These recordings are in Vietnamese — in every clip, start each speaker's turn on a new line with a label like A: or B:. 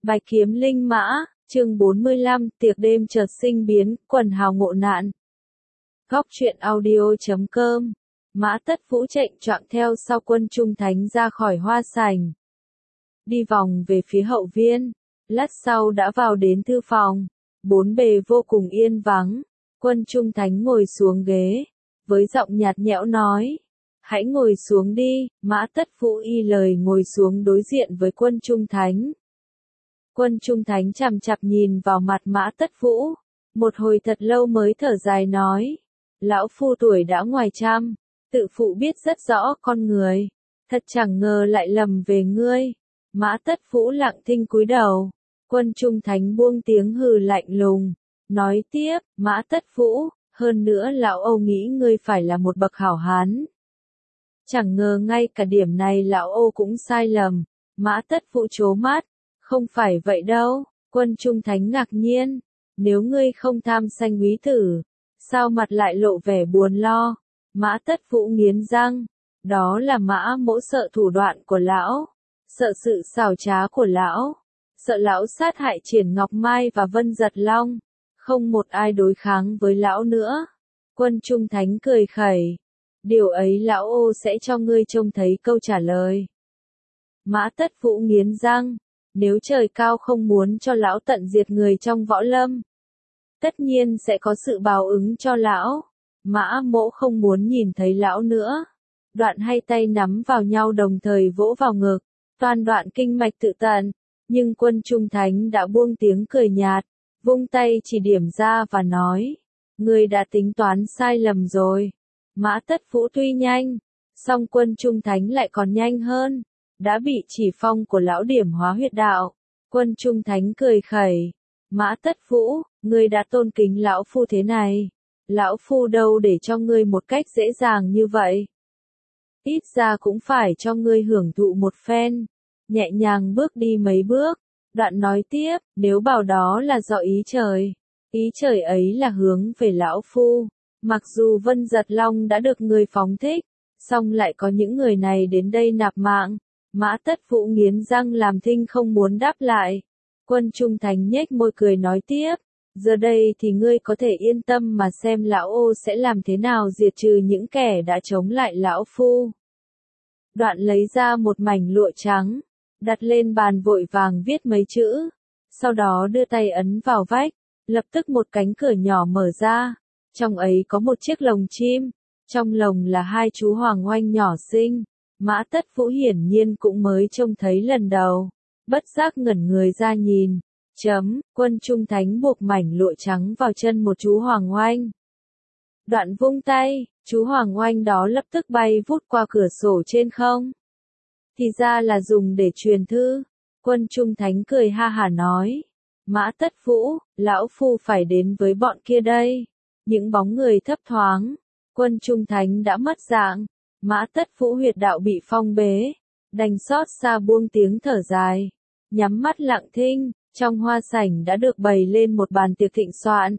A: Bạch kiếm linh mã, chương 45, tiệc đêm chợt sinh biến, quần hào ngộ nạn. Góc truyện audio.com. Mã Tất Vũ chạy choạng theo sau Quân Trung Thánh ra khỏi hoa sảnh. Đi vòng về phía hậu viên, lát sau đã vào đến thư phòng. Bốn bề vô cùng yên vắng. Quân Trung Thánh ngồi xuống ghế, với giọng nhạt nhẽo nói: "Hãy ngồi xuống đi." Mã Tất Vũ y lời ngồi xuống đối diện với Quân Trung Thánh. Quân Trung Thánh chằm chằm nhìn vào mặt Mã Tất Vũ, một hồi thật lâu mới thở dài nói: "Lão phu tuổi đã ngoài trăm, tự phụ biết rất rõ con người, thật chẳng ngờ lại lầm về ngươi." Mã Tất Vũ lặng thinh cúi đầu. Quân Trung Thánh buông tiếng hừ lạnh lùng, nói tiếp: "Mã Tất Vũ, hơn nữa lão Âu nghĩ ngươi phải là một bậc hảo hán. Chẳng ngờ ngay cả điểm này lão Âu cũng sai lầm." Mã Tất Vũ trố mắt: "Không phải vậy đâu." Quân Trung Thánh ngạc nhiên: "Nếu ngươi không tham sanh úy tử, sao mặt lại lộ vẻ buồn lo?" Mã Tất Vũ nghiến răng: "Đó là Mã Mỗ sợ thủ đoạn của lão, sợ sự xảo trá của lão, sợ lão sát hại Triển Ngọc Mai và Vân Giật Long, không một ai đối kháng với lão nữa." Quân Trung Thánh cười khẩy: "Điều ấy lão Ô sẽ cho ngươi trông thấy câu trả lời." Mã Tất Vũ nghiến răng: "Nếu trời cao không muốn cho lão tận diệt người trong võ lâm, tất nhiên sẽ có sự báo ứng cho lão. Mã Mỗ không muốn nhìn thấy lão nữa." Đoạn hai tay nắm vào nhau đồng thời vỗ vào ngực, toan đoạn kinh mạch tự tận, nhưng Quân Trung Thánh đã buông tiếng cười nhạt, vung tay chỉ điểm ra và nói: "Ngươi đã tính toán sai lầm rồi." Mã Tất Vũ tuy nhanh, song Quân Trung Thánh lại còn nhanh hơn, đã bị chỉ phong của lão điểm hóa huyệt đạo. Quân Trung Thánh cười khẩy: "Mã Tất Vũ, ngươi đã tôn kính lão phu thế này, lão phu đâu để cho ngươi một cách dễ dàng như vậy. Ít ra cũng phải cho ngươi hưởng thụ một phen." Nhẹ nhàng bước đi mấy bước, đoạn nói tiếp: "Nếu bảo đó là do ý trời ấy là hướng về lão phu. Mặc dù Vân Giật Long đã được người phóng thích, song lại có những người này đến đây nạp mạng." Mã Tất Vũ nghiến răng làm thinh không muốn đáp lại. Quân Trung Thánh nhếch môi cười nói tiếp: "Giờ đây thì ngươi có thể yên tâm mà xem lão Ô sẽ làm thế nào diệt trừ những kẻ đã chống lại lão phu." Đoạn lấy ra một mảnh lụa trắng, đặt lên bàn vội vàng viết mấy chữ, sau đó đưa tay ấn vào vách, lập tức một cánh cửa nhỏ mở ra, trong ấy có một chiếc lồng chim, trong lồng là hai chú hoàng oanh nhỏ xinh. Mã Tất Vũ hiển nhiên cũng mới trông thấy lần đầu, bất giác ngẩn người ra nhìn. Quân Trung Thánh buộc mảnh lụa trắng vào chân một chú hoàng oanh. Đoạn vung tay, chú hoàng oanh đó lập tức bay vút qua cửa sổ trên không. Thì ra là dùng để truyền thư. Quân Trung Thánh cười ha hả nói: "Mã Tất Vũ, lão phu phải đến với bọn kia đây." Những bóng người thấp thoáng, Quân Trung Thánh đã mất dạng. Mã Tất Vũ huyệt đạo bị phong bế, đành xót xa buông tiếng thở dài, nhắm mắt lặng thinh. Trong hoa sảnh đã được bày lên một bàn tiệc thịnh soạn,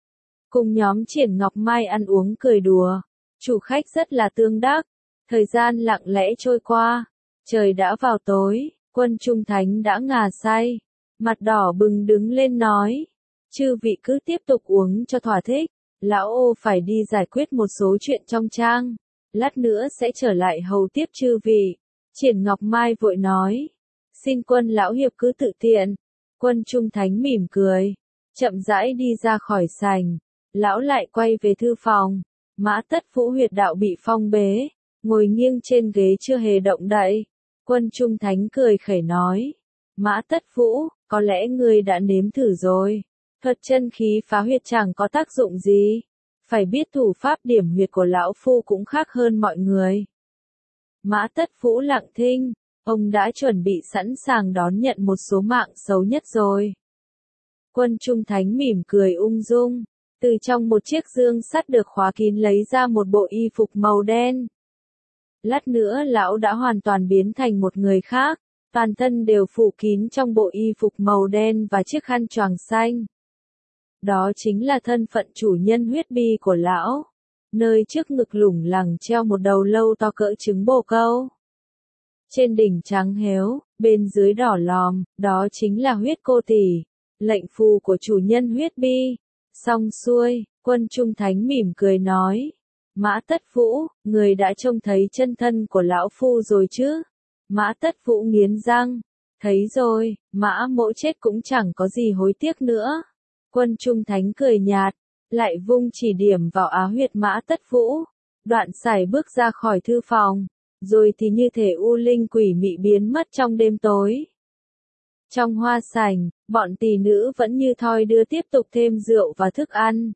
A: cùng nhóm Triển Ngọc Mai ăn uống cười đùa, chủ khách rất là tương đắc. Thời gian lặng lẽ trôi qua, trời đã vào tối. Quân Trung Thánh đã ngà say, mặt đỏ bừng đứng lên nói: "Chư vị cứ tiếp tục uống cho thỏa thích, lão Ô phải đi giải quyết một số chuyện trong trang, lát nữa sẽ trở lại hầu tiếp chư vị." Triển Ngọc Mai vội nói: "Xin Quân lão hiệp cứ tự tiện." Quân Trung Thánh mỉm cười, chậm rãi đi ra khỏi sảnh. Lão lại quay về thư phòng. Mã Tất Vũ huyệt đạo bị phong bế, ngồi nghiêng trên ghế chưa hề động đậy. Quân Trung Thánh cười khẩy nói: "Mã Tất Vũ, có lẽ ngươi đã nếm thử rồi. Thuật chân khí phá huyệt chẳng có tác dụng gì. Phải biết thủ pháp điểm huyệt của lão phu cũng khác hơn mọi người." Mã Tất Vũ lặng thinh, ông đã chuẩn bị sẵn sàng đón nhận một số mạng xấu nhất rồi. Quân Trung Thánh mỉm cười ung dung, từ trong một chiếc dương sắt được khóa kín lấy ra một bộ y phục màu đen. Lát nữa lão đã hoàn toàn biến thành một người khác, toàn thân đều phủ kín trong bộ y phục màu đen và chiếc khăn choàng xanh. Đó chính là thân phận chủ nhân huyết bi của lão. Nơi trước ngực lủng lẳng treo một đầu lâu to cỡ trứng bồ câu. Trên đỉnh trắng héo, bên dưới đỏ lòm, đó chính là huyết cô tỷ, lệnh phù của chủ nhân huyết bi. Xong xuôi, Quân Trung Thánh mỉm cười nói. Mã Tất Vũ, người đã trông thấy chân thân của lão phu rồi chứ? Mã Tất Vũ nghiến răng. Thấy rồi, Mã Mỗ chết cũng chẳng có gì hối tiếc nữa. Quân Trung Thánh cười nhạt, lại vung chỉ điểm vào á huyệt Mã Tất Vũ. Đoạn sải bước ra khỏi thư phòng, rồi thì như thể u linh quỷ mị biến mất trong đêm tối. Trong hoa sảnh, bọn tỷ nữ vẫn như thoi đưa tiếp tục thêm rượu và thức ăn.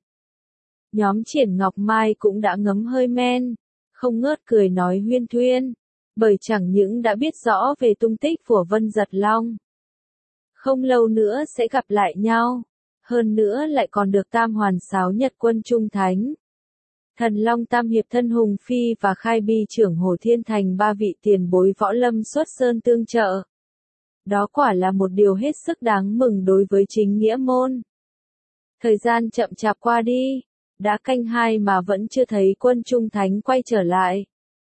A: Nhóm Triển Ngọc Mai cũng đã ngấm hơi men, không ngớt cười nói huyên thuyên, bởi chẳng những đã biết rõ về tung tích của Vân Giật Long. Không lâu nữa sẽ gặp lại nhau, hơn nữa lại còn được tam hoàn sáo nhật Quân Trung Thánh. Thần Long Tam Hiệp Thân Hùng Phi và Khai Bi trưởng Hồ Thiên Thành ba vị tiền bối võ lâm xuất sơn tương trợ. Đó quả là một điều hết sức đáng mừng đối với chính nghĩa môn. Thời gian chậm chạp qua đi, đã canh 2 mà vẫn chưa thấy Quân Trung Thánh quay trở lại.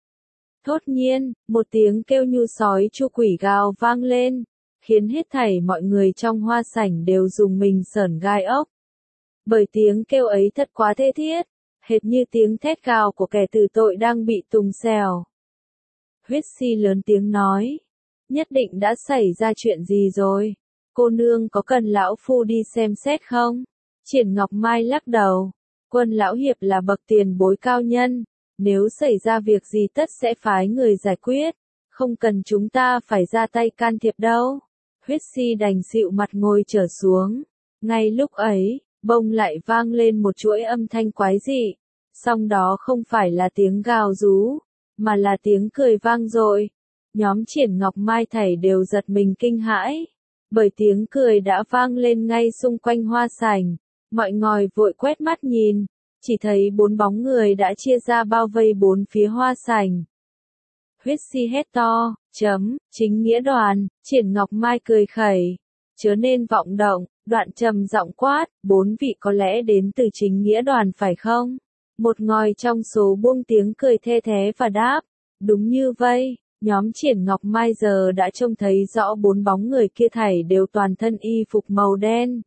A: Thốt nhiên, một tiếng kêu như sói chu quỷ gào vang lên, khiến hết thảy mọi người trong hoa sảnh đều rùng mình sởn gai ốc. Bởi tiếng kêu ấy thật quá thê thiết, hệt như tiếng thét gào của kẻ tử tội đang bị tùng xèo. Huyết Si lớn tiếng nói, nhất định đã xảy ra chuyện gì rồi, cô nương có cần lão phu đi xem xét không? Triển Ngọc Mai lắc đầu, Quân lão hiệp là bậc tiền bối cao nhân, nếu xảy ra việc gì tất sẽ phái người giải quyết, không cần chúng ta phải ra tay can thiệp đâu. Huyết Si đành dịu mặt ngồi trở xuống. Ngay lúc ấy, bỗng lại vang lên một chuỗi âm thanh quái dị, song đó không phải là tiếng gào rú, mà là tiếng cười vang dội. Nhóm Triển Ngọc Mai thảy đều giật mình kinh hãi, bởi tiếng cười đã vang lên ngay xung quanh hoa sảnh. Mọi ngòi vội quét mắt nhìn, chỉ thấy 4 bóng người đã chia ra bao vây 4 phía hoa sảnh. Huyết Si hét to, chính nghĩa đoàn. Triển Ngọc Mai cười khẩy, chớ nên vọng động, đoạn trầm giọng quát, 4 vị có lẽ đến từ chính nghĩa đoàn phải không? Một ngòi trong số buông tiếng cười the thé và đáp, đúng như vây. Nhóm Triển Ngọc Mai giờ đã trông thấy rõ 4 bóng người kia thảy đều toàn thân y phục màu đen,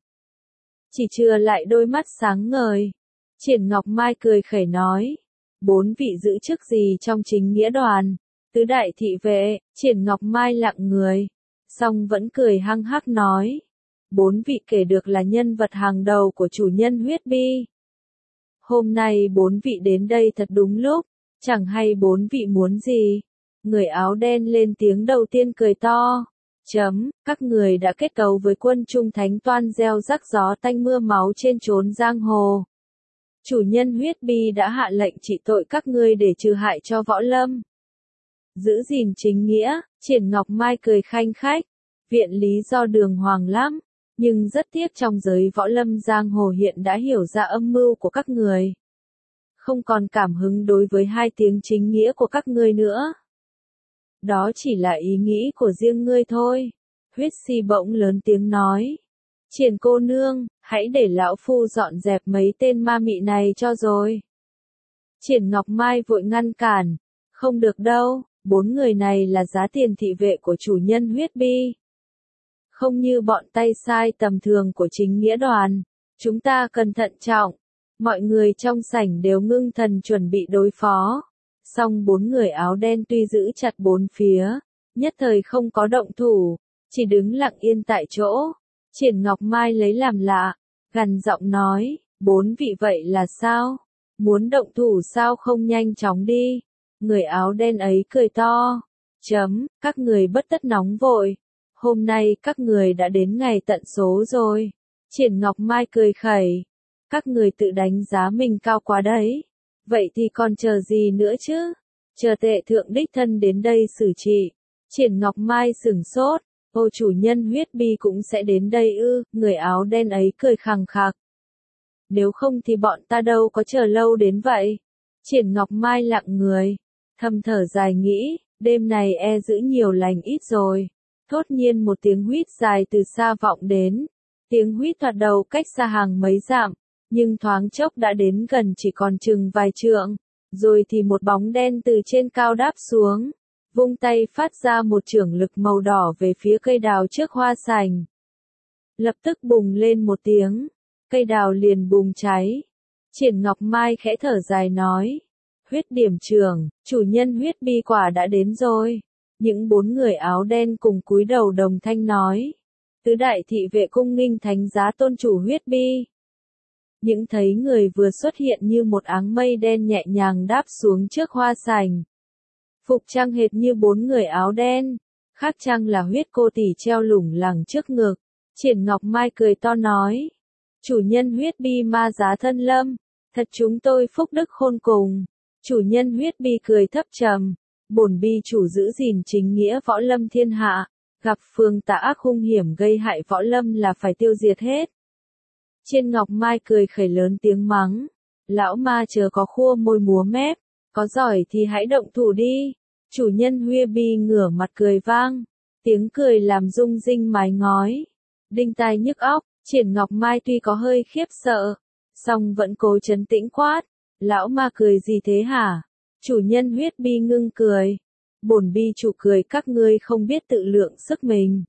A: chỉ chừa lại đôi mắt sáng ngời. Triển Ngọc Mai cười khẩy nói, 4 vị giữ chức gì trong chính nghĩa đoàn? Tứ đại thị vệ. Triển Ngọc Mai lặng người, song vẫn cười hăng hắc nói, 4 vị kể được là nhân vật hàng đầu của chủ nhân huyết bi. Hôm nay 4 vị đến đây thật đúng lúc, chẳng hay 4 vị muốn gì? Người áo đen lên tiếng đầu tiên cười to. Các người đã kết cấu với Quân Trung Thánh toan gieo rắc gió tanh mưa máu trên chốn giang hồ. Chủ nhân huyết bi đã hạ lệnh trị tội các ngươi để trừ hại cho võ lâm. Giữ gìn chính nghĩa. Triển Ngọc Mai cười khanh khách. Viện lý do đường hoàng lắm, nhưng rất tiếc trong giới võ lâm giang hồ hiện đã hiểu ra âm mưu của các người. Không còn cảm hứng đối với 2 tiếng chính nghĩa của các ngươi nữa. Đó chỉ là ý nghĩ của riêng ngươi thôi. Huyết Si bỗng lớn tiếng nói. Triển cô nương, hãy để lão phu dọn dẹp mấy tên ma mị này cho rồi. Triển Ngọc Mai vội ngăn cản. Không được đâu, 4 người này là giá tiền thị vệ của chủ nhân huyết bi. Không như bọn tay sai tầm thường của chính nghĩa đoàn. Chúng ta cần thận trọng. Mọi người trong sảnh đều ngưng thần chuẩn bị đối phó. Song 4 người áo đen tuy giữ chặt 4 phía, nhất thời không có động thủ, chỉ đứng lặng yên tại chỗ. Triển Ngọc Mai lấy làm lạ, gằn giọng nói, 4 vị vậy là sao? Muốn động thủ sao không nhanh chóng đi? Người áo đen ấy cười to. Các người bất tất nóng vội. Hôm nay các người đã đến ngày tận số rồi. Triển Ngọc Mai cười khẩy. Các người tự đánh giá mình cao quá đấy. Vậy thì còn chờ gì nữa chứ? Chờ tệ thượng đích thân đến đây xử trị. Triển Ngọc Mai sửng sốt. Ô chủ nhân huyết bi cũng sẽ đến đây ư? Người áo đen ấy cười khằng khặc. Nếu không thì bọn ta đâu có chờ lâu đến vậy. Triển Ngọc Mai lặng người, thầm thở dài nghĩ, đêm này e giữ nhiều lành ít rồi. Thốt nhiên một tiếng huýt dài từ xa vọng đến. Tiếng huýt thoạt đầu cách xa hàng mấy dặm, nhưng thoáng chốc đã đến gần chỉ còn chừng vài trượng. Rồi thì một bóng đen từ trên cao đáp xuống. vung tay phát ra một chưởng lực màu đỏ về phía cây đào trước hoa sành. Lập tức bùng lên một tiếng, cây đào liền bùng cháy. Triển Ngọc Mai khẽ thở dài nói, huyết điểm trưởng, chủ nhân huyết bi quả đã đến rồi. Những 4 người áo đen cùng cúi đầu đồng thanh nói, tứ đại thị vệ cung nghinh thánh giá tôn chủ huyết bi. Những thấy người vừa xuất hiện như một áng mây đen nhẹ nhàng đáp xuống trước hoa sành. Phục trang hệt như 4 người áo đen, khác trang là huyết cô tỷ treo lủng lẳng trước ngực. Triển Ngọc Mai cười to nói, chủ nhân huyết bi ma giá thân lâm, thật chúng tôi phúc đức khôn cùng. Chủ nhân huyết bi cười thấp trầm, bổn bi chủ giữ gìn chính nghĩa võ lâm thiên hạ, gặp phương tà ác hung hiểm gây hại võ lâm là phải tiêu diệt hết. Trên Ngọc Mai cười khẩy lớn tiếng mắng, lão ma chớ có khua môi múa mép, có giỏi thì hãy động thủ đi. Chủ nhân huyết bi ngửa mặt cười vang, tiếng cười làm rung rinh mái ngói, đinh tai nhức óc. Triển Ngọc Mai tuy có hơi khiếp sợ, song vẫn cố trấn tĩnh quát, lão ma cười gì thế hả? Chủ nhân huyết bi ngưng cười, bổn bi chủ cười các ngươi không biết tự lượng sức mình,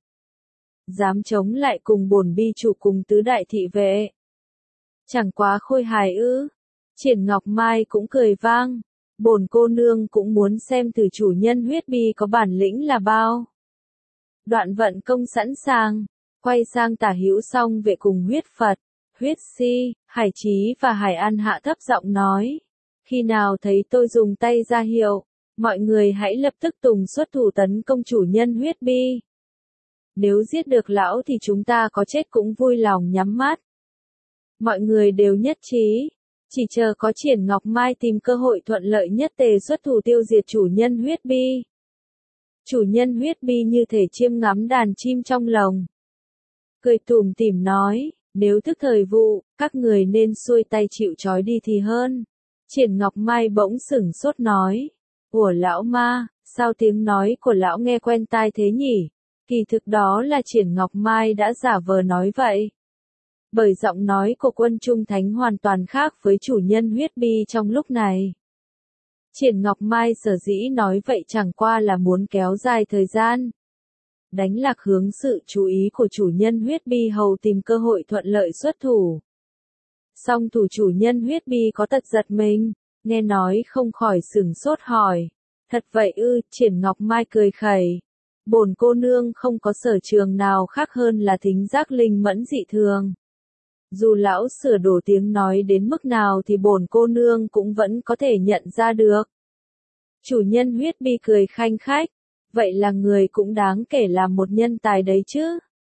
A: dám chống lại cùng bổn bi chủ cùng tứ đại thị vệ, chẳng quá khôi hài ư? Triển Ngọc Mai cũng cười vang, bổn cô nương cũng muốn xem thử chủ nhân huyết bi có bản lĩnh là bao. Đoạn vận công sẵn sàng, quay sang Tả Hữu Song vệ cùng huyết Phật, huyết Si, Hải Chí và Hải An hạ thấp giọng nói, khi nào thấy tôi dùng tay ra hiệu, mọi người hãy lập tức tùng xuất thủ tấn công chủ nhân huyết bi. Nếu giết được lão thì chúng ta có chết cũng vui lòng nhắm mắt. Mọi người đều nhất trí, chỉ chờ có Triển Ngọc Mai tìm cơ hội thuận lợi nhất tề xuất thủ tiêu diệt chủ nhân huyết bi. Chủ nhân huyết bi như thể chiêm ngắm đàn chim trong lồng, cười tủm tỉm nói, nếu thức thời vụ, các người nên xuôi tay chịu trói đi thì hơn. Triển Ngọc Mai bỗng sửng sốt nói, ủa lão ma, sao tiếng nói của lão nghe quen tai thế nhỉ? Kỳ thực đó là Triển Ngọc Mai đã giả vờ nói vậy. Bởi giọng nói của Quân Trung Thánh hoàn toàn khác với chủ nhân huyết bi trong lúc này. Triển Ngọc Mai sở dĩ nói vậy chẳng qua là muốn kéo dài thời gian, đánh lạc hướng sự chú ý của chủ nhân huyết bi hầu tìm cơ hội thuận lợi xuất thủ. Song thủ chủ nhân huyết bi có tật giật mình, nghe nói không khỏi sửng sốt hỏi, thật vậy ư? Triển Ngọc Mai cười khẩy, bổn cô nương không có sở trường nào khác hơn là thính giác linh mẫn dị thường. Dù lão sửa đổi tiếng nói đến mức nào thì bổn cô nương cũng vẫn có thể nhận ra được. Chủ nhân huyết bi cười khanh khách, vậy là người cũng đáng kể là một nhân tài đấy chứ.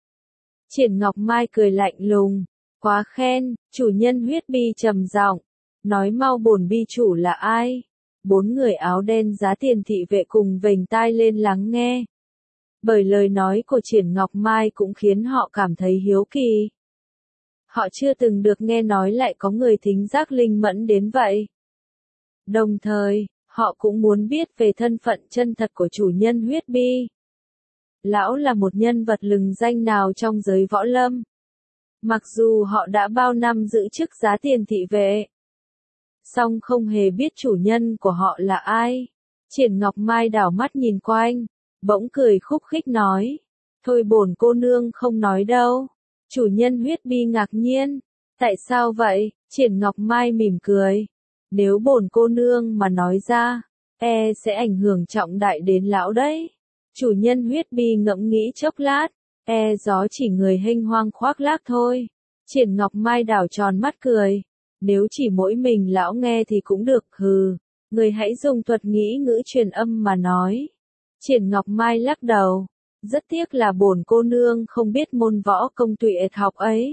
A: Triển Ngọc Mai cười lạnh lùng, quá khen. Chủ nhân huyết bi trầm giọng, nói mau bổn bi chủ là ai? 4 người áo đen giá tiền thị vệ cùng vểnh tai lên lắng nghe. Bởi lời nói của Triển Ngọc Mai cũng khiến họ cảm thấy hiếu kỳ. Họ chưa từng được nghe nói lại có người thính giác linh mẫn đến vậy. Đồng thời, họ cũng muốn biết về thân phận chân thật của chủ nhân huyết bi. Lão là một nhân vật lừng danh nào trong giới võ lâm. Mặc dù họ đã bao năm giữ chức giá tiền thị vệ, song không hề biết chủ nhân của họ là ai. Triển Ngọc Mai đảo mắt nhìn quanh, bỗng cười khúc khích nói, thôi bổn cô nương không nói đâu. Chủ nhân huyết bi ngạc nhiên, tại sao vậy? Triển Ngọc Mai mỉm cười, nếu bổn cô nương mà nói ra, sẽ ảnh hưởng trọng đại đến lão đấy. Chủ nhân huyết bi ngẫm nghĩ chốc lát, gió chỉ người hênh hoang khoác lác thôi. Triển Ngọc Mai đảo tròn mắt cười, nếu chỉ mỗi mình lão nghe thì cũng được, hừ, người hãy dùng thuật nghĩ ngữ truyền âm mà nói. Triển Ngọc Mai lắc đầu, rất tiếc là bổn cô nương không biết môn võ công tuyệt học ấy.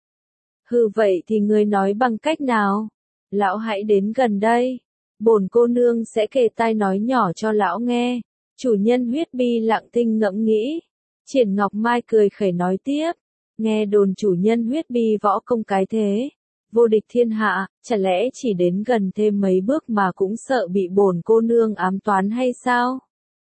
A: Hừ, vậy thì người nói bằng cách nào? Lão hãy đến gần đây, bổn cô nương sẽ kề tai nói nhỏ cho lão nghe. Chủ nhân huyết bi lặng thinh ngẫm nghĩ. Triển Ngọc Mai cười khẩy nói tiếp, nghe đồn chủ nhân huyết bi võ công cái thế, vô địch thiên hạ, chả lẽ chỉ đến gần thêm mấy bước mà cũng sợ bị bổn cô nương ám toán hay sao?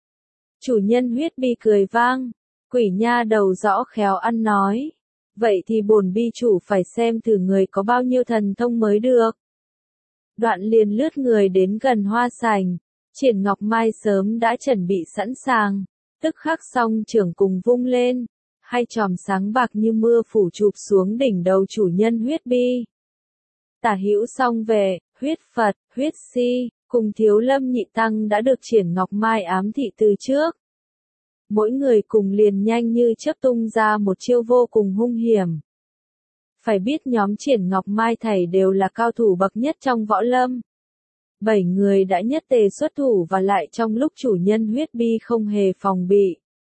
A: Chủ nhân huyết bi cười vang, quỷ nha đầu rõ khéo ăn nói, vậy thì bổn bi chủ phải xem thử người có bao nhiêu thần thông mới được. Đoạn liền lướt người đến gần hoa sành, Triển Ngọc Mai sớm đã chuẩn bị sẵn sàng, tức khắc song trưởng cùng vung lên, hai chòm sáng bạc như mưa phủ chụp xuống đỉnh đầu chủ nhân huyết bi. Tả hữu song về, huyết Phật, huyết Si, cùng Thiếu Lâm nhị tăng đã được Triển Ngọc Mai ám thị từ trước. Mỗi người cùng liền nhanh như chớp tung ra một chiêu vô cùng hung hiểm. Phải biết nhóm Triển Ngọc Mai thảy đều là cao thủ bậc nhất trong võ lâm. 7 người đã nhất tề xuất thủ và lại trong lúc chủ nhân huyết bi không hề phòng bị.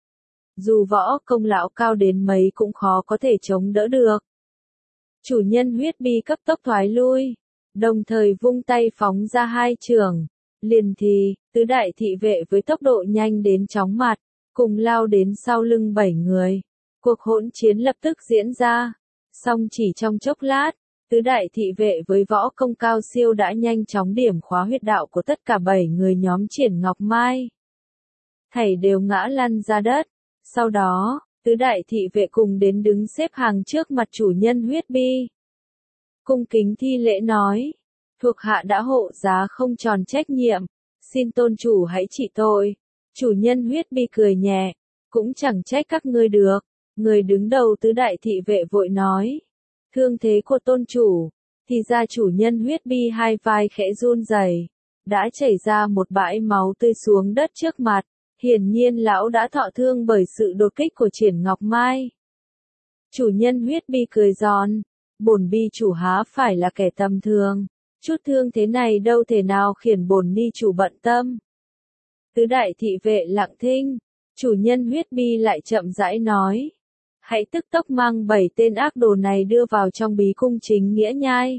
A: Dù võ công lão cao đến mấy cũng khó có thể chống đỡ được. Chủ nhân huyết bi cấp tốc thoái lui, đồng thời vung tay phóng ra hai chưởng. Liền thì, tứ đại thị vệ với tốc độ nhanh đến chóng mặt, cùng lao đến sau lưng 7 người. Cuộc hỗn chiến lập tức diễn ra. Song chỉ trong chốc lát, tứ đại thị vệ với võ công cao siêu đã nhanh chóng điểm khóa huyết đạo của tất cả 7 người nhóm Triển Ngọc Mai. Thảy đều ngã lăn ra đất. Sau đó, tứ đại thị vệ cùng đến đứng xếp hàng trước mặt chủ nhân huyết bi. Cung kính thi lễ nói, thuộc hạ đã hộ giá không tròn trách nhiệm, xin tôn chủ hãy trị tội. Chủ nhân huyết bi cười nhẹ, cũng chẳng trách các ngươi được. Người đứng đầu tứ đại thị vệ vội nói, thương thế của tôn chủ, thì ra chủ nhân huyết bi hai vai khẽ run rẩy, đã chảy ra một bãi máu tươi xuống đất trước mặt, hiển nhiên lão đã thọ thương bởi sự đột kích của Triển Ngọc Mai. Chủ nhân huyết bi cười giòn, bổn bi chủ há phải là kẻ tầm thường, chút thương thế này đâu thể nào khiến bổn ni chủ bận tâm. Tứ đại thị vệ lặng thinh, chủ nhân huyết bi lại chậm rãi nói, hãy tức tốc mang 7 tên ác đồ này đưa vào trong bí cung chính nghĩa nhai.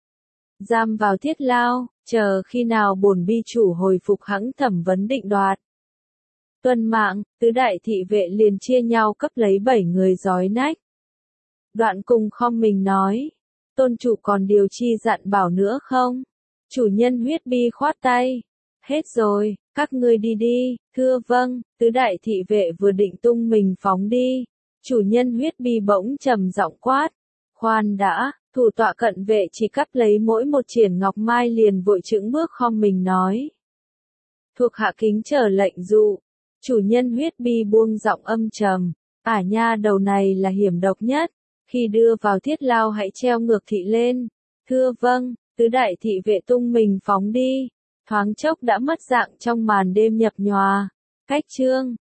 A: Giam vào thiết lao, chờ khi nào bổn bi chủ hồi phục hẵng thẩm vấn định đoạt. Tuân mạng, tứ đại thị vệ liền chia nhau cấp lấy 7 người giói nách. Đoạn cùng khom mình nói, tôn chủ còn điều chi dặn bảo nữa không? Chủ nhân huyết bi khoát tay, hết rồi, các ngươi đi đi, thưa vâng, tứ đại thị vệ vừa định tung mình phóng đi. Chủ nhân huyết bi bỗng trầm giọng quát, khoan đã, thủ tọa cận vệ chỉ cắp lấy mỗi một Triển Ngọc Mai liền vội chững bước khom mình nói. Thuộc hạ kính chờ lệnh dụ, chủ nhân huyết bi buông giọng âm trầm, nha đầu này là hiểm độc nhất, khi đưa vào thiết lao hãy treo ngược thị lên. Thưa vâng, tứ đại thị vệ tung mình phóng đi, thoáng chốc đã mất dạng trong màn đêm nhập nhòa. Cách chương